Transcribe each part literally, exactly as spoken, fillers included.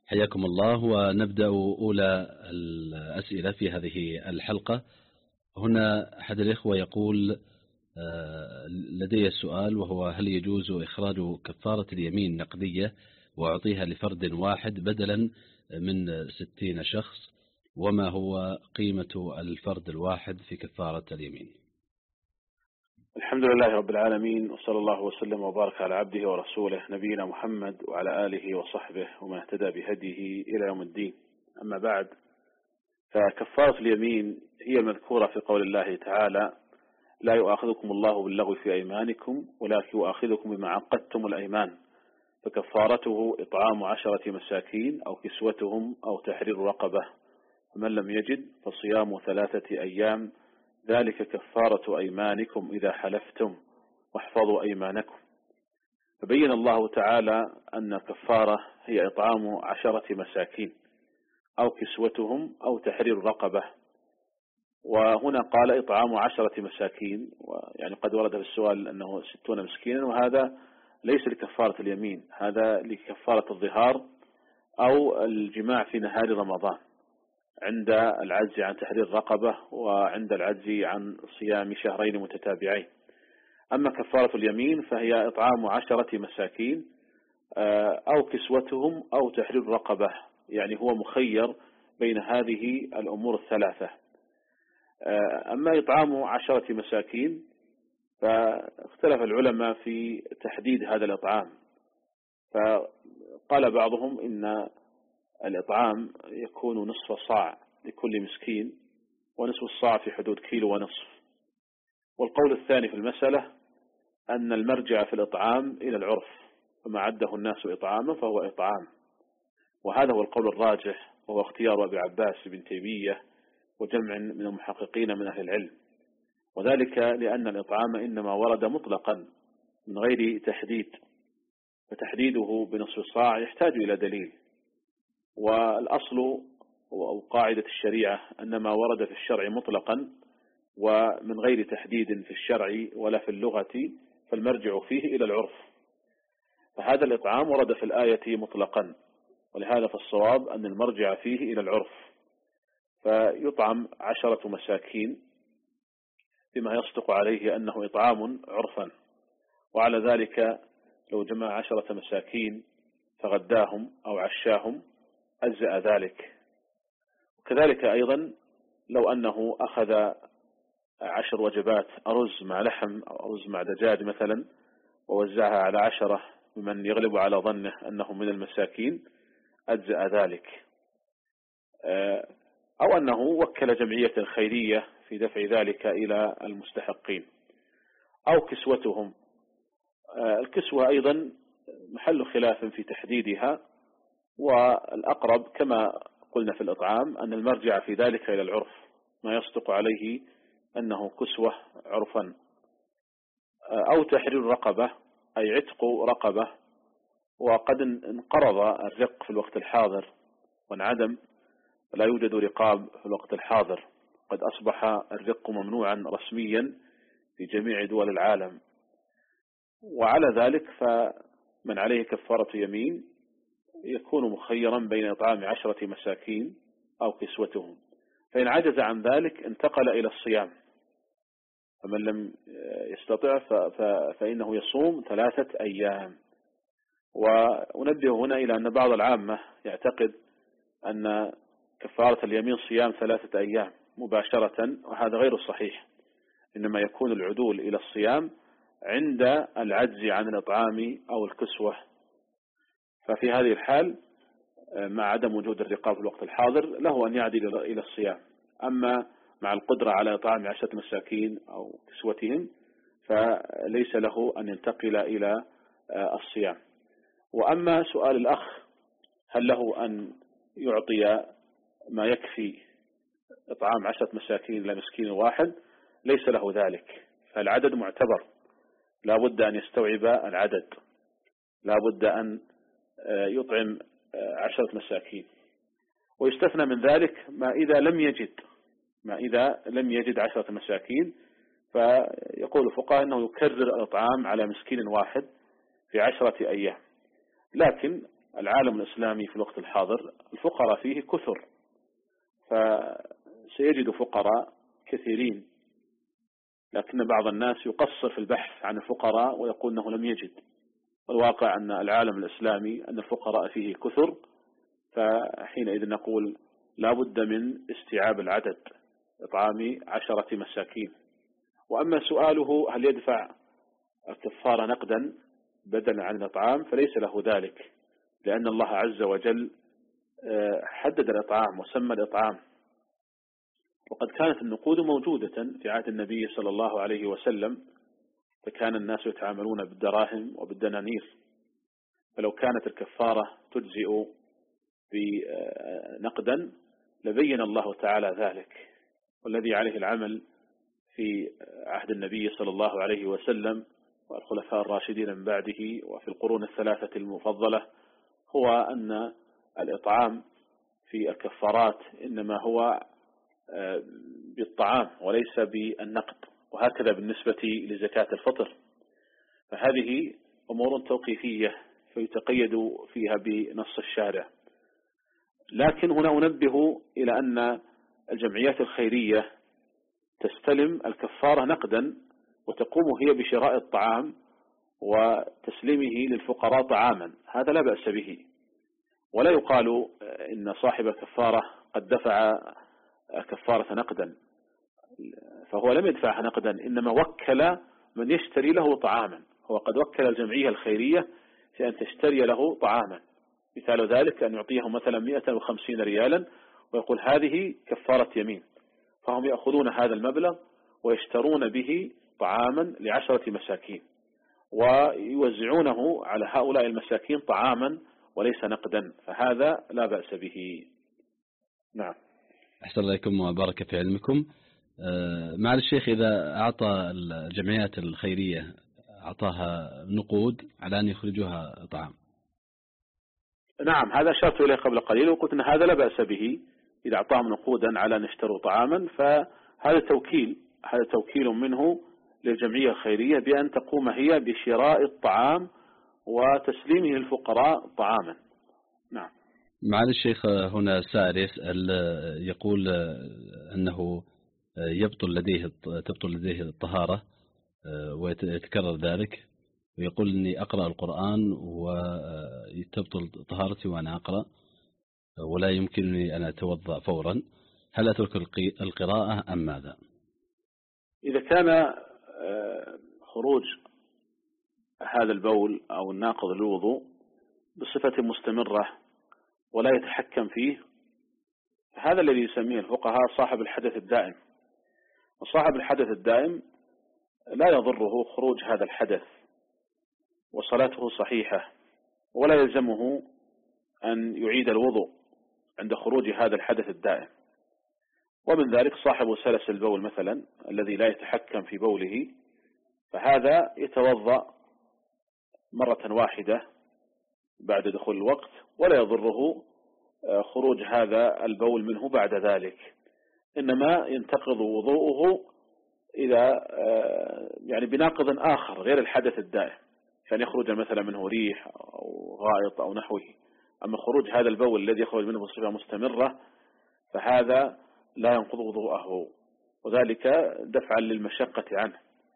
حياكم الله، ونبدأ أولى الأسئلة في هذه الحلقة. هنا أحد الإخوة يقول لدي السؤال، وهو: هل يجوز إخراج كفارة اليمين نقدية وأعطيها لفرد واحد بدلا من ستين شخص؟ وما هو قيمة الفرد الواحد في كفارة اليمين؟ الحمد لله رب العالمين، وصلى الله وسلم وبارك على عبده ورسوله نبينا محمد وعلى آله وصحبه ومن اهتدى بهديه إلى يوم الدين. أما بعد، فكفارة اليمين هي المذكورة في قول الله تعالى: لا يؤاخذكم الله باللغو في أيمانكم ولكن يؤاخذكم بما عقدتم الأيمان، فكفارته إطعام عشرة مساكين أو كسوتهم أو تحرير رقبة، ومن لم يجد فصيام ثلاثة أيام، ذلك كفارة أيمانكم إذا حلفتم واحفظوا أيمانكم. فبين الله تعالى أن الكفارة هي إطعام عشرة مساكين أو كسوتهم أو تحرير رقبة، وهنا قال إطعام عشرة مساكين، يعني قد ورد في السؤال أنه ستون مسكينا، وهذا ليس لكفارة اليمين، هذا لكفارة الظهار أو الجماع في نهار رمضان عند العجز عن تحرير رقبة وعند العجز عن صيام شهرين متتابعين. أما كفارة اليمين فهي إطعام عشرة مساكين أو كسوتهم أو تحرير رقبة، يعني هو مخير بين هذه الأمور الثلاثة. أما إطعام عشرة مساكين فاختلف العلماء في تحديد هذا الإطعام، فقال بعضهم إن الإطعام يكون نصف صاع لكل مسكين، ونصف الصاع في حدود كيلو ونصف. والقول الثاني في المسألة أن المرجع في الإطعام إلى العرف، فما عده الناس إطعاما فهو إطعام، وهذا هو القول الراجح، وهو اختيار أبي عباس بن تيمية وجمع من المحققين من أهل العلم، وذلك لأن الإطعام إنما ورد مطلقا من غير تحديد، فتحديده بنصف صاع يحتاج إلى دليل. والأصل أو قاعدة الشريعة أن ما ورد في الشرع مطلقا ومن غير تحديد في الشرع ولا في اللغة فالمرجع فيه إلى العرف، فهذا الإطعام ورد في الآية مطلقا، ولهذا فالصواب أن المرجع فيه إلى العرف، فيطعم عشرة مساكين بما يصدق عليه أنه إطعام عرفا، وعلى ذلك لو جمع عشرة مساكين فغداهم أو عشاهم أجزأ ذلك. وكذلك أيضا لو أنه أخذ عشر وجبات أرز مع لحم أو أرز مع دجاج مثلا ووزعها على عشرة بمن يغلب على ظنه أنهم من المساكين أجزأ ذلك، أو أنه وكل جمعية خيرية في دفع ذلك إلى المستحقين. أو كسوتهم، الكسوة أيضا محل خلاف في تحديدها، والأقرب كما قلنا في الإطعام أن المرجع في ذلك إلى العرف، ما يصدق عليه أنه كسوة عرفا. أو تحرير رقبة، أي عتق رقبة، وقد انقرض الرق في الوقت الحاضر وانعدم، لا يوجد رقاب في الوقت الحاضر، قد أصبح الرق ممنوعا رسميا في جميع دول العالم. وعلى ذلك فمن عليه كفارة يمين يكون مخيرا بين إطعام عشرة مساكين أو كسوتهم، فإن عجز عن ذلك انتقل إلى الصيام، فمن لم يستطع فإنه يصوم ثلاثة أيام. ونبه هنا إلى أن بعض العامة يعتقد أن كفارة اليمين صيام ثلاثة أيام مباشرة، وهذا غير صحيح، إنما يكون العدول إلى الصيام عند العجز عن الإطعام أو الكسوة. ففي هذه الحال مع عدم وجود الرقاب في الوقت الحاضر له أن يعدل إلى الصيام، أما مع القدرة على إطعام عشرة مساكين أو كسوتهم فليس له أن ينتقل إلى الصيام. وأما سؤال الأخ هل له أن يعطي ما يكفي إطعام عشرة مساكين لمسكين واحد، ليس له ذلك، فالعدد معتبر، لا بد أن يستوعب العدد، لا بد أن يطعم عشرة مساكين. ويستثنى من ذلك ما إذا لم يجد ما إذا لم يجد عشرة مساكين، فيقول الفقهاء أنه يكرر الإطعام على مسكين واحد في عشرة أيام. لكن العالم الإسلامي في الوقت الحاضر الفقراء فيه كثر، فسيجد فقراء كثيرين، لكن بعض الناس يقصر في البحث عن الفقراء ويقول أنه لم يجد. والواقع أن العالم الإسلامي أن الفقراء فيه كثر، فحينئذ نقول لا بد من استيعاب العدد، إطعام عشرة مساكين. وأما سؤاله هل يدفع الكفارة نقدا بدلا عن الإطعام فليس له ذلك، لأن الله عز وجل حدد الإطعام وسمى الإطعام، وقد كانت النقود موجودة في عهد النبي صلى الله عليه وسلم، فكان الناس يتعاملون بالدراهم وبالدنانير، فلو كانت الكفارة تجزئ بنقدا لبين الله تعالى ذلك. والذي عليه العمل في عهد النبي صلى الله عليه وسلم والخلفاء الراشدين من بعده وفي القرون الثلاثة المفضلة هو أن الإطعام في الكفارات إنما هو بالطعام وليس بالنقد، وهكذا بالنسبة لزكاة الفطر، فهذه أمور توقيفية فيتقيد فيها بنص الشارع. لكن هنا أنبه إلى أن الجمعيات الخيرية تستلم الكفارة نقدا وتقوم هي بشراء الطعام وتسليمه للفقراء طعاما، هذا لا بأس به، ولا يقال إن صاحب الكفارة قد دفع كفارة نقدا، فهو لم يدفعها نقدا، إنما وكل من يشتري له طعاما، هو قد وكل الجمعية الخيرية في أن تشتري له طعاما. مثال ذلك أن يعطيه مثلا مئة وخمسين ريالا ويقول هذه كفارة يمين، فهم يأخذون هذا المبلغ ويشترون به طعاما لعشرة مساكين ويوزعونه على هؤلاء المساكين طعاما وليس نقدا، فهذا لا بأس به. نعم. أحسن الله إليكم وبارك في علمكم. مع الشيخ إذا أعطى الجمعيات الخيرية أعطاها نقود على أن يخرجوها طعام. نعم، هذا أشرت إليه قبل قليل وقلت أن هذا لا بأس به، إذا أعطاهم نقودا على أن يشتروا طعاما فهذا توكيل، هذا توكيل منه للجمعية الخيرية بأن تقوم هي بشراء الطعام وتسليمه للفقراء طعاما. نعم. معالي الشيخ هنا سائل يسأل يقول أنه يبطل لديه تبطل لديه الطهارة ويتكرر ذلك، ويقول إني أقرأ القرآن وتبطل طهارتي وأنا أقرأ ولا يمكنني أن أتوضأ فورا، هل أترك القراءة أم ماذا؟ إذا كان خروج هذا البول أو الناقض للوضوء بصفة مستمرة ولا يتحكم فيه، هذا الذي يسميه الفقهاء صاحب الحدث الدائم، وصاحب الحدث الدائم لا يضره خروج هذا الحدث وصلاته صحيحة، ولا يلزمه أن يعيد الوضوء عند خروج هذا الحدث الدائم. ومن ذلك صاحب سلس البول مثلا الذي لا يتحكم في بوله، فهذا يتوضأ مرة واحدة بعد دخول الوقت ولا يضره خروج هذا البول منه بعد ذلك، إنما ينتقض وضوءه إذا يعني بناقض آخر غير الحدث الدائم، كان يخرج مثلا منه ريح أو غائط أو نحوه. أما خروج هذا البول الذي يخرج منه بصفة مستمرة فهذا لا ينقض وضوءه، وذلك دفعا للمشقة عنه.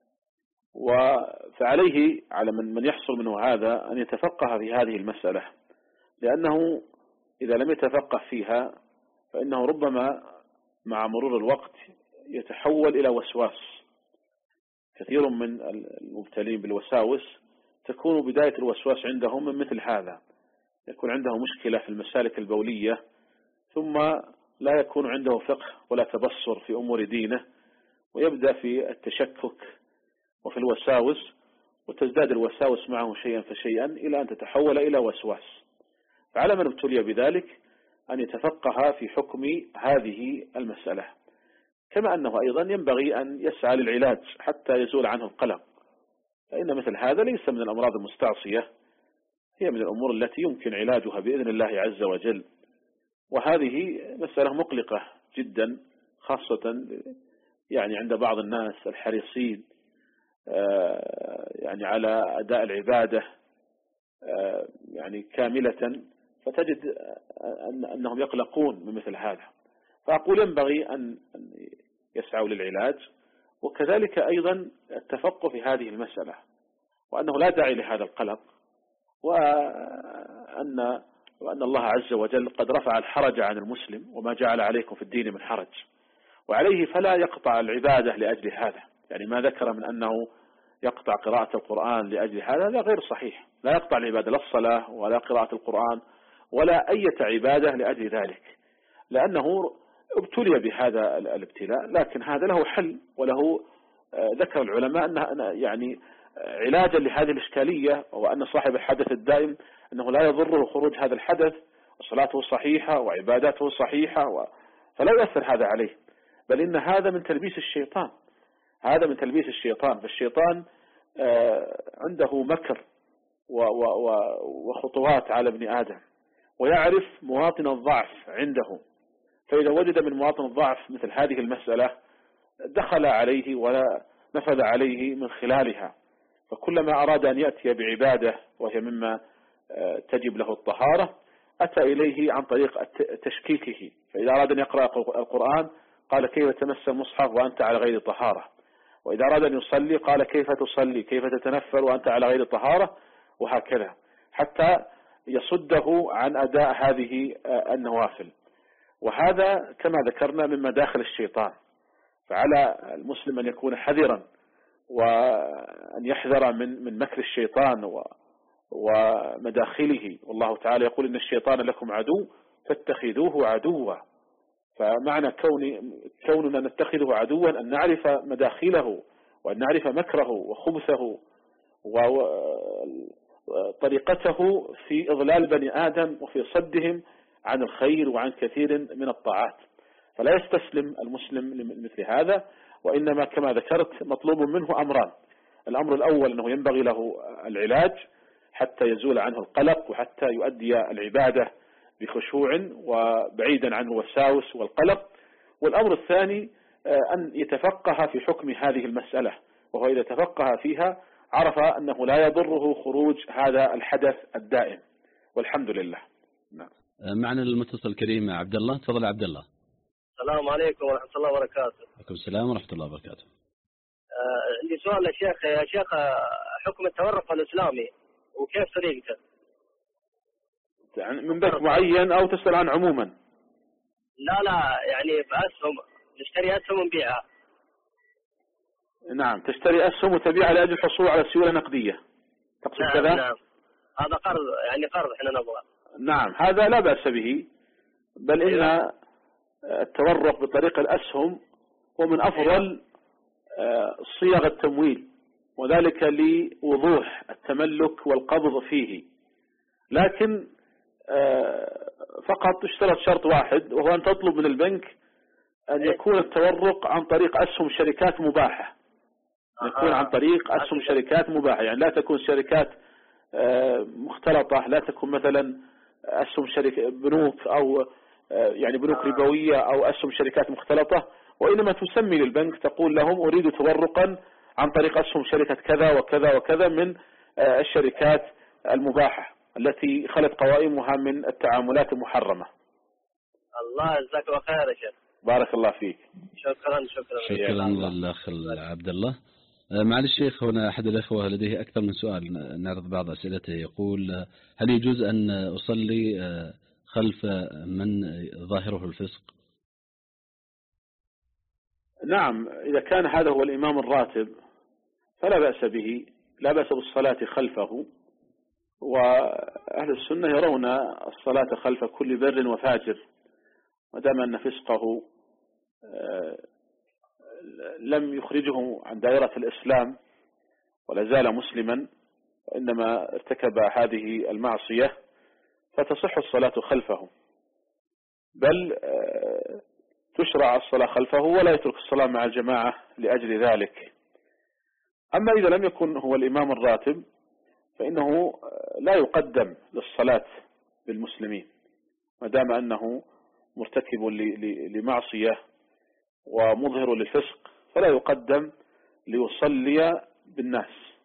فعليه على من من يحصل منه هذا أن يتفقه في هذه المسألة، لأنه إذا لم يتفقه فيها فإنه ربما مع مرور الوقت يتحول إلى وسواس. كثير من المبتلين بالوساوس تكون بداية الوسواس عندهم من مثل هذا، يكون عنده مشكلة في المسالك البولية ثم لا يكون عنده فقه ولا تبصر في أمور دينه، ويبدأ في التشكك وفي الوساوس، وتزداد الوساوس معه شيئا فشيئا إلى أن تتحول إلى وسواس. فعلى من ابتلي بذلك أن يتفقه في حكم هذه المسألة، كما أنه أيضا ينبغي أن يسعى للعلاج حتى يزول عنه القلق، فإن مثل هذا ليس من الأمراض المستعصية، هي من الأمور التي يمكن علاجها بإذن الله عز وجل. وهذه مسألة مقلقة جدا، خاصة يعني عند بعض الناس الحريصين يعني على أداء العبادة يعني كاملة، فتجد أنهم يقلقون من مثل هذا. فأقول ينبغي أن يسعوا للعلاج، وكذلك أيضا التفقه في هذه المسألة، وأنه لا داعي لهذا القلق، وأن وأن الله عز وجل قد رفع الحرج عن المسلم، وما جعل عليكم في الدين من حرج، وعليه فلا يقطع العبادة لأجل هذا. يعني ما ذكر من أنه يقطع قراءة القرآن لأجل هذا لا غير صحيح، لا يقطع العبادة، لا الصلاة ولا قراءة القرآن ولا أي عبادة لأجل ذلك، لأنه ابتلي بهذا الابتلاء. لكن هذا له حل، وله ذكر العلماء أن يعني علاجا لهذه الإشكالية، وأن صاحب الحدث الدائم أنه لا يضره خروج هذا الحدث، وصلاته صحيحة وعباداته صحيحة، و... فلا يؤثر هذا عليه، بل إن هذا من تلبيس الشيطان، هذا من تلبيس الشيطان. فالشيطان عنده مكر وخطوات على ابن آدم، ويعرف مواطن الضعف عنده، فإذا وجد من مواطن الضعف مثل هذه المسألة دخل عليه ولا نفذ عليه من خلالها. فكلما أراد أن يأتي بعبادة وهي مما تجب له الطهارة أتى إليه عن طريق تشكيكه. فإذا أراد أن يقرأ القرآن قال كيف تمس المصحف وأنت على غير طهارة، وإذا أراد أن يصلي قال كيف تصلي، كيف تتنفل وأنت على غير طهارة، وهكذا حتى يصده عن أداء هذه النوافل. وهذا كما ذكرنا من مداخل الشيطان، فعلى المسلم أن يكون حذرا، وأن يحذر من من مكر الشيطان ومداخله. والله تعالى يقول إن الشيطان لكم عدو فاتخذوه عدوا. فمعنى كون كوننا نتخذه عدوا أن نعرف مداخله، وأن نعرف مكره وخبثه وطريقته في إضلال بني آدم وفي صدهم عن الخير وعن كثير من الطاعات. فلا يستسلم المسلم لمثل هذا، وإنما كما ذكرت مطلوب منه أمران. الأمر الأول أنه ينبغي له العلاج حتى يزول عنه القلق، وحتى يؤدي العبادة بخشوع وبعيدا عنه الوساوس والقلق. والأمر الثاني أن يتفقه في حكم هذه المسألة، وهو إذا تفقه فيها عرف أنه لا يضره خروج هذا الحدث الدائم، والحمد لله. نعم. معنا المتصل الكريم عبد الله. تفضل عبد الله. السلام عليكم ورحمة الله وبركاته. عليكم السلام ورحمة الله وبركاته. عندي آه سؤال يا شيخ. يا شيخ حكم التورق الإسلامي وكيف طريقته؟ يعني من بنك معين أو تسأل عن عموما؟ لا لا يعني بأسهم، نشتري أسهم ونبيعها. نعم، تشتري أسهم وتبيعها لأجل الحصول على سيولة نقدية، تقصد نعم كذا؟ نعم، هذا قرض، يعني قرض احنا نبغى. نعم، هذا لا بأس به، بل إن التورق بطريق الأسهم هو من أفضل صيغ التمويل، وذلك لوضوح التملك والقبض فيه. لكن فقط اشترط شرط واحد، وهو أن تطلب من البنك أن يكون التورق عن طريق أسهم شركات مباحة، يكون عن طريق أسهم شركات مباحة، يعني لا تكون شركات مختلطة، لا تكون مثلا أسهم شركة بنوك أو يعني بنوك ربوية أو أسهم شركات مختلطة، وإنما تسمي للبنك تقول لهم أريد تورقا عن طريق أسهم شركة كذا وكذا وكذا من الشركات المباحة التي خلت قوائمها من التعاملات المحرمة. الله يجزاك الله خير يا شيخ. بارك الله فيك. شكرا شكرا شكرا للأخ عبد الله. معالي الشيخ، هنا أحد الأخوة لديه أكثر من سؤال، نعرض بعض أسئلته. يقول: هل يجوز أن أصلي خلف من ظاهره الفسق؟ نعم، إذا كان هذا هو الإمام الراتب فلا بأس به، لا بأس بالصلاة خلفه. وأهل السنة يرون الصلاة خلف كل بر وفاجر، ودام أن فسقه لم يخرجه عن دائرة الإسلام ولا زال مسلما، وإنما ارتكب هذه المعصية، فتصح الصلاة خلفه، بل تشرع الصلاة خلفه ولا يترك الصلاة مع الجماعة لأجل ذلك. أما إذا لم يكن هو الإمام الراتب فإنه لا يقدم للصلاة بالمسلمين، ما دام أنه مرتكب لمعصية ومظهر للفسق، فلا يقدم ليصلي بالناس.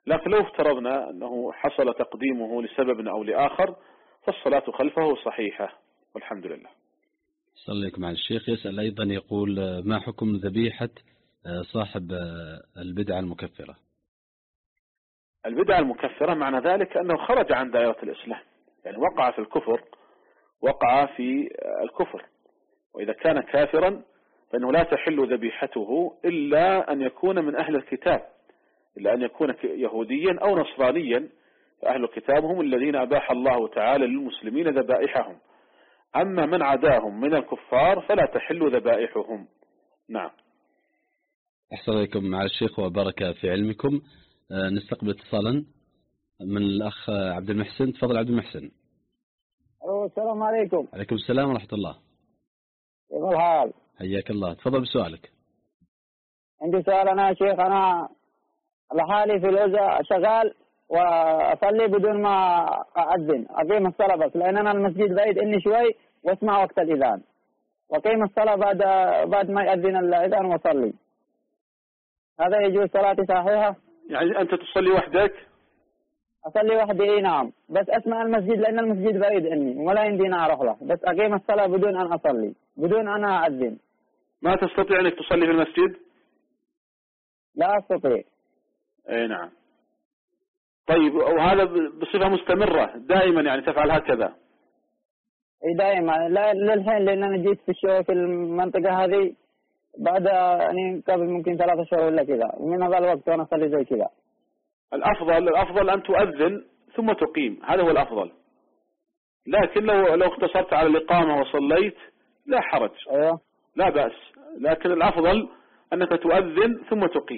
لكن لو افترضنا أنه حصل تقديمه لسبب أو لآخر فالصلاة خلفه صحيحة والحمد لله. صلى عليكم على الشيخ. يسأل أيضا يقول ما حكم ذبيحة صاحب البدعة المكفرة؟ البدعة المكفرة معنى ذلك أنه خرج عن دائرة الإسلام، يعني وقع في الكفر، وقع في الكفر. وإذا كان كافرا فإنه لا تحل ذبيحته إلا أن يكون من أهل الكتاب، إلا أن يكون يهوديا أو نصرانيا، فأهل الكتاب هم الذين أباح الله تعالى للمسلمين ذبائحهم. أما من عداهم من الكفار فلا تحل ذبائحهم. نعم. أحسن عليكم مع الشيخ وبارك في علمكم. نستقبل اتصالا من الأخ عبد المحسن. تفضل عبد المحسن. السلام عليكم. عليكم السلام ورحمة الله. كيف الحال؟ حياك الله. تفضل بسؤالك. عندي سؤال أنا يا شيخ. أنا لحالي في العزة شغال وأصلي بدون ما أأذن، أقيم الصلاة بس، لأن أنا المسجد بعيد إني شوي واسمع وقت الإذان، وأقيم الصلاة بعد بعد ما يأذن الإذان وأصلي. هذا يجوز؟ صلاتي صحيحة؟ يعني أنت تصلي وحدك؟ أصلي وحدي. إيه نعم، بس أسمع المسجد لأن المسجد بعيد إني ولا يمديني أروح له، بس أقيم الصلاة بدون أن أصلي، بدون أن أأذن. ما تستطيع أنك تصلي في المسجد؟ لا أستطيع. أي نعم. طيب، وهذا بصفة مستمرة دائما يعني تفعل هكذا؟ اي دائما. لا للحين، لان انا جيت في الشغل في المنطقة هذه بعد يعني قبل ممكن ثلاثة شهور ولا كذا، ومن هذا الوقت وانا اصلي زي كذا. الافضل الافضل ان تؤذن ثم تقيم، هذا هو الافضل. لكن لو لو اقتصرت على الاقامة وصليت لا حرج. ايوه لا بأس، لكن الافضل انك تؤذن ثم تقيم.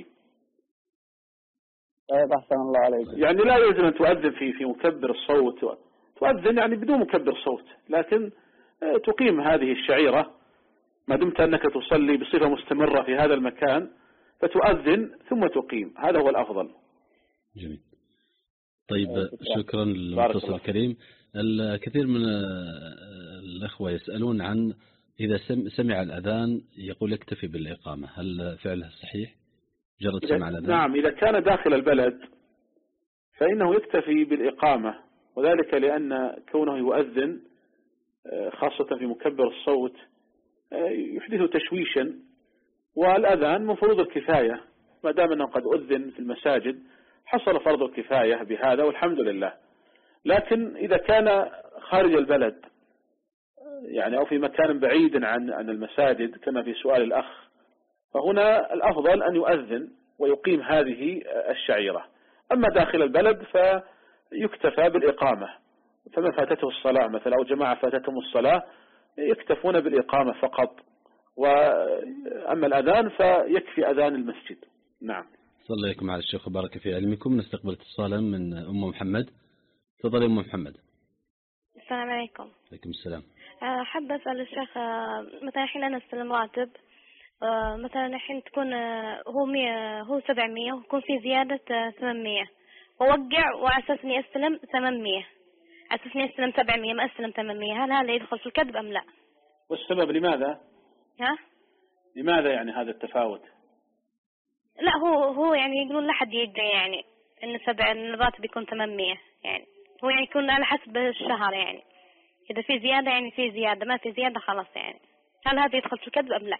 طيب أحسن الله عليك. يعني لا يلزم أن تؤذن في في مكبر الصوت، تؤذن يعني بدون مكبر صوت، لكن تقيم هذه الشعيرة ما دمت أنك تصلي بصفة مستمرة في هذا المكان، فتؤذن ثم تقيم، هذا هو الأفضل. جميل. طيب شكرا للمتصل الكريم. الكثير من الأخوة يسألون عن إذا سمع الأذان يقول يكتفي بالإقامة، هل فعله صحيح؟ جرد سمع الأذان؟ نعم، إذا كان داخل البلد فإنه يكتفي بالإقامة، وذلك لأن كونه يؤذن خاصة في مكبر الصوت يحدث تشويشا، والأذان من فروض الكفاية، ما دام أنه قد أذن في المساجد حصل فرض الكفاية بهذا والحمد لله. لكن إذا كان خارج البلد يعني أو في مكان بعيد عن عن المساجد كما في سؤال الأخ، فهنا الأفضل أن يؤذن ويقيم هذه الشعيرة. أما داخل البلد فيكتفى بالإقامة، فمن فاتته الصلاة مثلا أو جماعة فاتتهم الصلاة يكتفون بالإقامة فقط، وأما الأذان فيكفي أذان المسجد. نعم. صلى الله عليكم على الشيخ وبارك في علمكم. نستقبل اتصالا من أم محمد. تفضل أم محمد. السلام عليكم. عليكم السلام. حابة أسأل الشيخ، مثلا الحين أنا أستلم راتب، مثلا الحين تكون هو مية هو سبعمية ويكون في زيادة ثمانمية، ووقع وعلى أساس إني أستلم ثمانمية، على أساس إني أستلم سبعمية ما أستلم ثمانمية، هل هذا يدخل في الكذب أم لا؟ والسبب لماذا؟ ها؟ لماذا يعني هذا التفاوت؟ لا هو هو يعني يقولون لا حد يدري يعني إن سبع الراتب يكون ثمانمية، يعني هو يعني يكون على حسب الشهر، يعني إذا في زيادة يعني في زيادة، ما في زيادة خلاص يعني. هل هذا يدخل في الكذب أم لا؟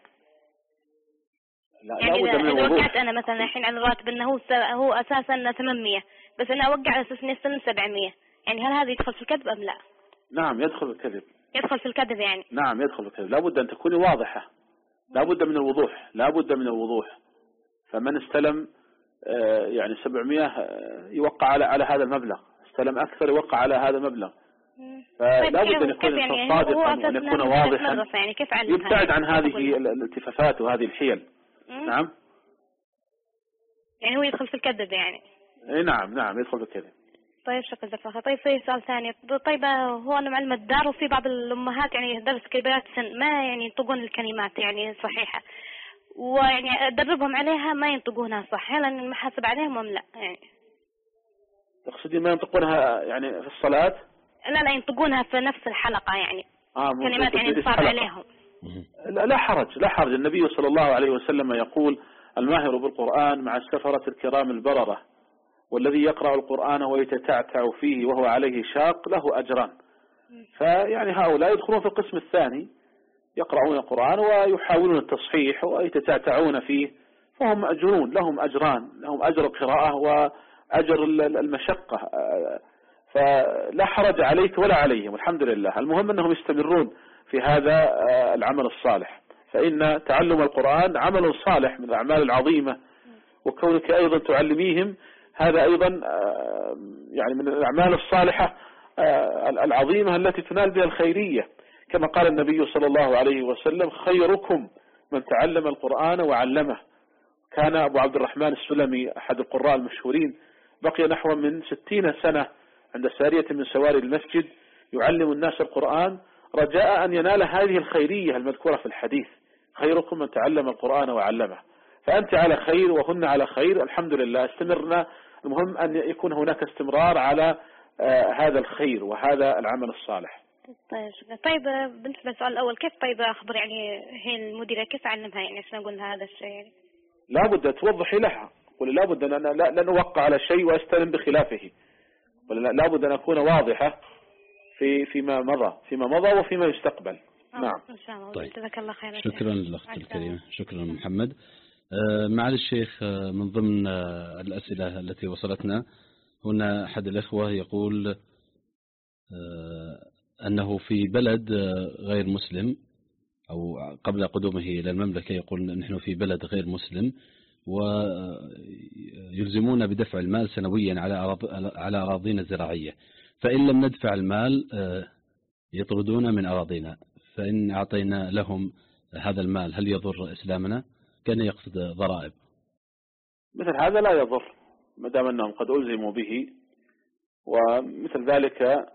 لا يعني لا إذا, إذا وقعت أنا مثلا الحين على الراتب إنه هو هو أساسا ثمانمية، بس أنا أوقع على أساس إني أستلم سبعمية، يعني هل هذا يدخل في الكذب أم لا؟ نعم يدخل في الكذب. يدخل في الكذب يعني. نعم يدخل في الكذب، لابد أن تكوني واضحة، لابد من الوضوح، لابد من الوضوح. فمن استلم يعني سبعمية يوقع على على هذا المبلغ، استلم أكثر يوقع على هذا المبلغ. فلا بد أن يكون يعني صادقا وأن يكون واضحا، يعني كيف عن يبتعد عن هذه الالتفافات وهذه الحيل. نعم. يعني هو يدخل في الكذب يعني. اي نعم نعم يدخل في الكذب. طيب شكرا جزاك. طيب في سؤال ثاني، طيب هو أنا معلمة دار وفي بعض الأمهات يعني درس كبيرات سن ما يعني ينطقون الكلمات يعني صحيحة، ويعني أدربهم عليها ما ينطقونها صح، هل أنا محاسب عليهم أم لا يعني؟ تقصدين ما ينطقونها يعني في الصلاة؟ لا لا ينطقونها في نفس الحلقة يعني. آه كلمات يعني تصعب عليهم. لا, لا حرج لا حرج. النبي صلى الله عليه وسلم يقول الماهر بالقرآن مع السفرة الكرام البررة، والذي يقرأ القرآن ويتتعتع فيه وهو عليه شاق له أجران. فيعني هؤلاء يدخلون في القسم الثاني، يقرؤون القرآن ويحاولون التصحيح ويتتعتعون فيه، فهم مأجرون، لهم أجران، لهم أجر القراءة وأجر المشقة، فلا حرج عليك ولا عليهم، الحمد لله. المهم أنهم يستمرون في هذا العمل الصالح، فإن تعلم القرآن عمل صالح من الأعمال العظيمة، وكونك أيضا تعلميهم هذا أيضا يعني من الأعمال الصالحة العظيمة التي تنال بها الخيرية، كما قال النبي صلى الله عليه وسلم: خيركم من تعلم القرآن وعلمه. كان أبو عبد الرحمن السلمي أحد القراء المشهورين بقي نحو من ستين سنة عند سارية من سواري المسجد يعلم الناس القرآن رجاء أن ينال هذه الخيرية المذكورة في الحديث: خيركم من تعلم القرآن وعلمه. فأنت على خير وهن على خير، الحمد لله، استمرنا. المهم أن يكون هناك استمرار على آه هذا الخير وهذا العمل الصالح. طيب طيب بالنسبة للسؤال الأول، كيف طيب أخبر يعني هي المديرة كيف أعلمها يعني عشان أقول لها هذا الشيء؟ يعني لابد توضحي لها، قولي لابد أن أنا لا نوقع على شيء وأستلم بخلافه، لابد أن أكون واضحة في فيما مضى فيما مضى وفيما يستقبل. نعم إن شاء الله. طيب. جزاك الله خير. شكرا للأخت الكريمة، شكرا محمد. آه معالي الشيخ، آه من ضمن آه الأسئلة التي وصلتنا هنا أحد الأخوة يقول آه أنه في بلد آه غير مسلم، أو قبل قدومه إلى المملكة يقول نحن في بلد غير مسلم ويلزمون بدفع المال سنويا على على أراضينا الزراعية، فإن لم ندفع المال آه يطردون من أراضينا، فإن أعطينا لهم هذا المال هل يضر إسلامنا؟ كان يقصد ضرائب. مثل هذا لا يضر ما دام أنهم قد ألزموا به، ومثل ذلك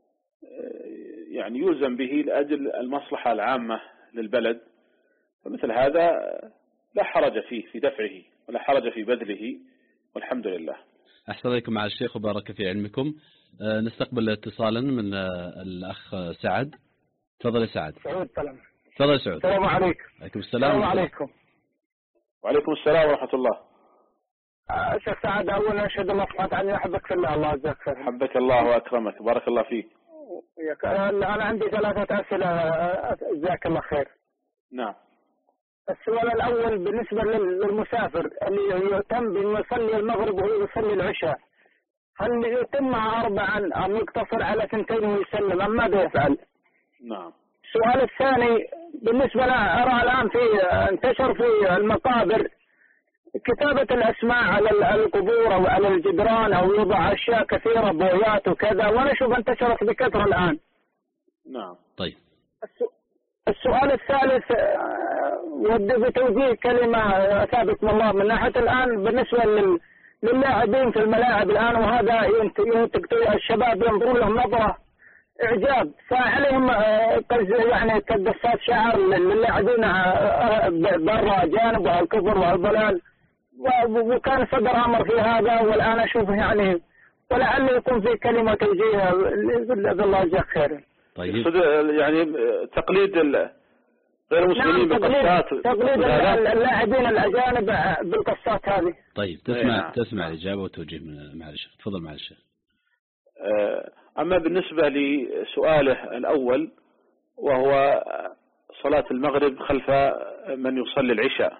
يعني يلزم به لأجل المصلحة العامة للبلد، فمثل هذا لا حرج فيه في دفعه ولا حرج في بذله، والحمد لله. أحسن عليكم مع الشيخ وبارك في علمكم. نستقبل اتصالا من الأخ سعد. تفضل يا سعد. سعود سلام. تفضل يا سعود. السلام عليكم. عليكم السلام. السلام عليكم. وعليكم السلام ورحمة الله. آه شيخ سعد، أولا أشهد الله سبحانه وتعالى أحبك في الله. الله يجزاك خير. حبك الله وأكرمك، بارك الله فيك. أنا عندي ثلاثة أسئلة جزاك الله خير. نعم. السؤال الأول بالنسبة للمسافر اللي يتم بأنه يصلي المغرب وهو يصلي العشاء، هل يتمها أربعا أم يقتصر على ثنتين ويسلم أم ماذا يفعل؟ نعم. السؤال الثاني بالنسبة لنا، أرى الآن في انتشر في المقابر كتابة الأسماء على القبور أو على الجدران أو يوضع أشياء كثيرة بويات وكذا، وأنا أشوف انتشرت بكثرة الآن. نعم. طيب. السؤال الثالث ودي بتوجيه كلمة ثابت من الله من ناحية الآن بالنسبة لل للاعبين في الملاعب الآن، وهذا ينتج الشباب ينظرون لهم نظرة إعجاب، فعليهم يعني كدسات شعر للاعبين برا جانب والكفر والضلال، وكان صدر أمر في هذا والآن أشوفه يعني، ولعل يكون في كلمة توجيه بالله يجزاك خير. طيب. يعني تقليد غير المسلمين نعم بالقصات، تقليد اللاعبين الأجانب بالقصات هذه. طيب تسمع نعم. تسمع الإجابة وتوجيه من مع الشيخ. تفضل مع الشيخ. أما بالنسبة لسؤاله الأول وهو صلاة المغرب خلف من يصلي العشاء،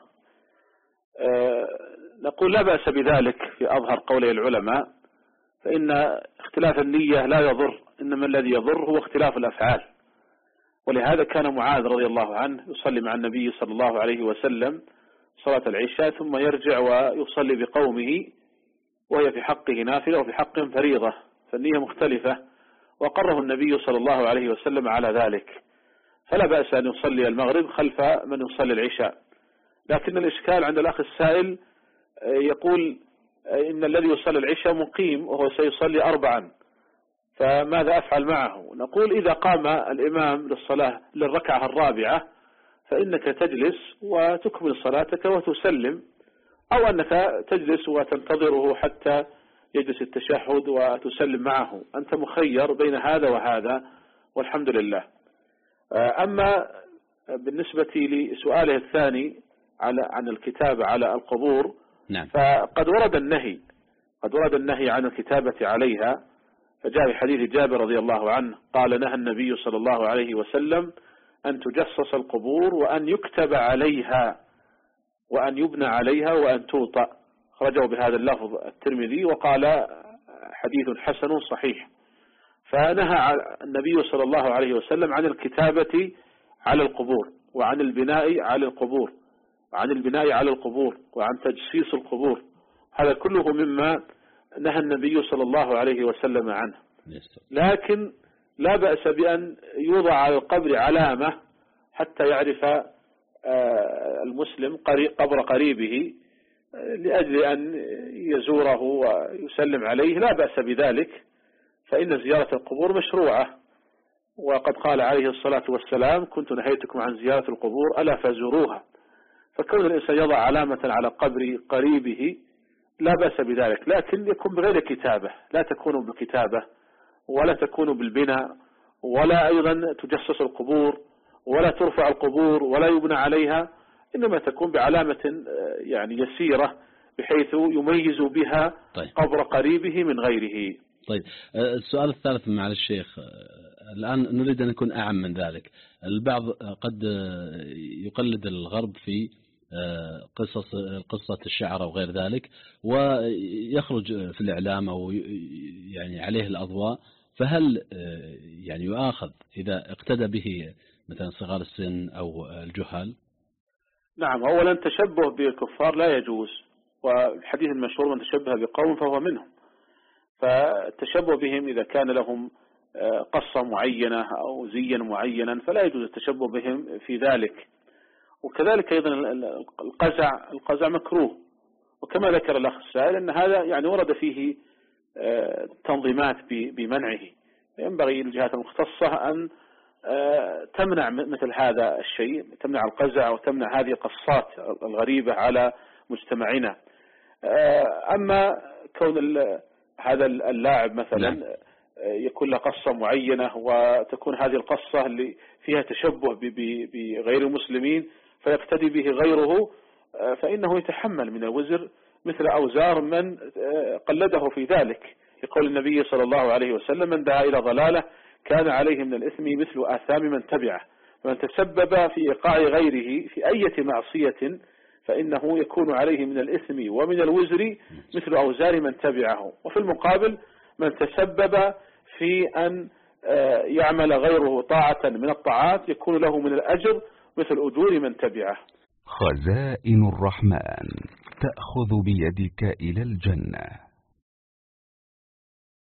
نقول لا بأس بذلك في أظهر قولي العلماء، فإن اختلاف النية لا يضر، إنما الذي يضر هو اختلاف الأفعال. ولهذا كان معاذ رضي الله عنه يصلي مع النبي صلى الله عليه وسلم صلاة العشاء ثم يرجع ويصلي بقومه، وهي في حقه نافلة وفي حقهم فريضة، فالنية مختلفة، وقره النبي صلى الله عليه وسلم على ذلك، فلا بأس أن يصلي المغرب خلف من يصلي العشاء. لكن الإشكال عند الأخ السائل يقول إن الذي يصلي العشاء مقيم وهو سيصلي أربعا، فماذا أفعل معه؟ نقول إذا قام الإمام للصلاة للركعة الرابعة فإنك تجلس وتكمل صلاتك وتسلم، أو أنك تجلس وتنتظره حتى يجلس التشهد وتسلم معه، أنت مخير بين هذا وهذا، والحمد لله. أما بالنسبة لسؤاله الثاني على عن الكتابة على القبور، نعم. فقد ورد النهي قد ورد النهي عن الكتابة عليها، فجاء في حديث جابر رضي الله عنه قال نهى النبي صلى الله عليه وسلم أن تجصص القبور وأن يكتب عليها وأن يبنى عليها وأن توطأ. خرجوا بهذا اللفظ الترمذي وقال حديث حسن صحيح. فنهى النبي صلى الله عليه وسلم عن الكتابة على القبور وعن البناء على القبور وعن البناء على القبور وعن تجسيس القبور. هذا كله مما نهى النبي صلى الله عليه وسلم عنه. لكن لا بأس بأن يوضع على القبر علامة حتى يعرف المسلم قبر قريبه لأجل أن يزوره ويسلم عليه، لا بأس بذلك، فإن زيارة القبور مشروعة، وقد قال عليه الصلاة والسلام كنت نهيتكم عن زيارة القبور ألا فزوروها. فكون الإنسان يضع علامة على قبر قريبه لا بأس بذلك، لكن يكون بغير كتابة، لا تكون بالكتابة ولا تكون بالبناء ولا أيضا تجسس القبور ولا ترفع القبور ولا يبنى عليها، إنما تكون بعلامة يعني يسيرة بحيث يميز بها طيب. قبر قريبه من غيره. طيب السؤال الثالث مع الشيخ، الآن نريد أن نكون أعم من ذلك. البعض قد يقلد الغرب في قصص قصة الشعر أو غير ذلك، ويخرج في الإعلام أو يعني عليه الأضواء، فهل يعني يؤاخذ إذا اقتدى به مثلا صغار السن أو الجهال؟ نعم، أولا تشبه بالكفار لا يجوز، والحديث المشهور من تشبه بقوم فهو منهم، فالتشبه بهم إذا كان لهم قصة معينة أو زيا معينا فلا يجوز التشبه بهم في ذلك. وكذلك أيضا القزع القزع مكروه، وكما ذكر الأخ السائل أن هذا يعني ورد فيه تنظيمات بمنعه، ينبغي للجهات المختصة أن تمنع مثل هذا الشيء، تمنع القزع وتمنع هذه القصات الغريبة على مجتمعنا. أما كون هذا اللاعب مثلا يكون له قصة معينة وتكون هذه القصة اللي فيها تشبه بغير المسلمين فيقتدي به غيره، فإنه يتحمل من الوزر مثل أوزار من قلده في ذلك. يقول النبي صلى الله عليه وسلم من دعا إلى ضلالة كان عليه من الإثم مثل آثام من تبعه، فمن تسبب في إيقاع غيره في أي معصية فإنه يكون عليه من الإثم ومن الوزر مثل أوزار من تبعه. وفي المقابل من تسبب في أن يعمل غيره طاعة من الطاعات يكون له من الأجر مثل أجور من تبعه. خزائن الرحمن تأخذ بيدك إلى الجنة.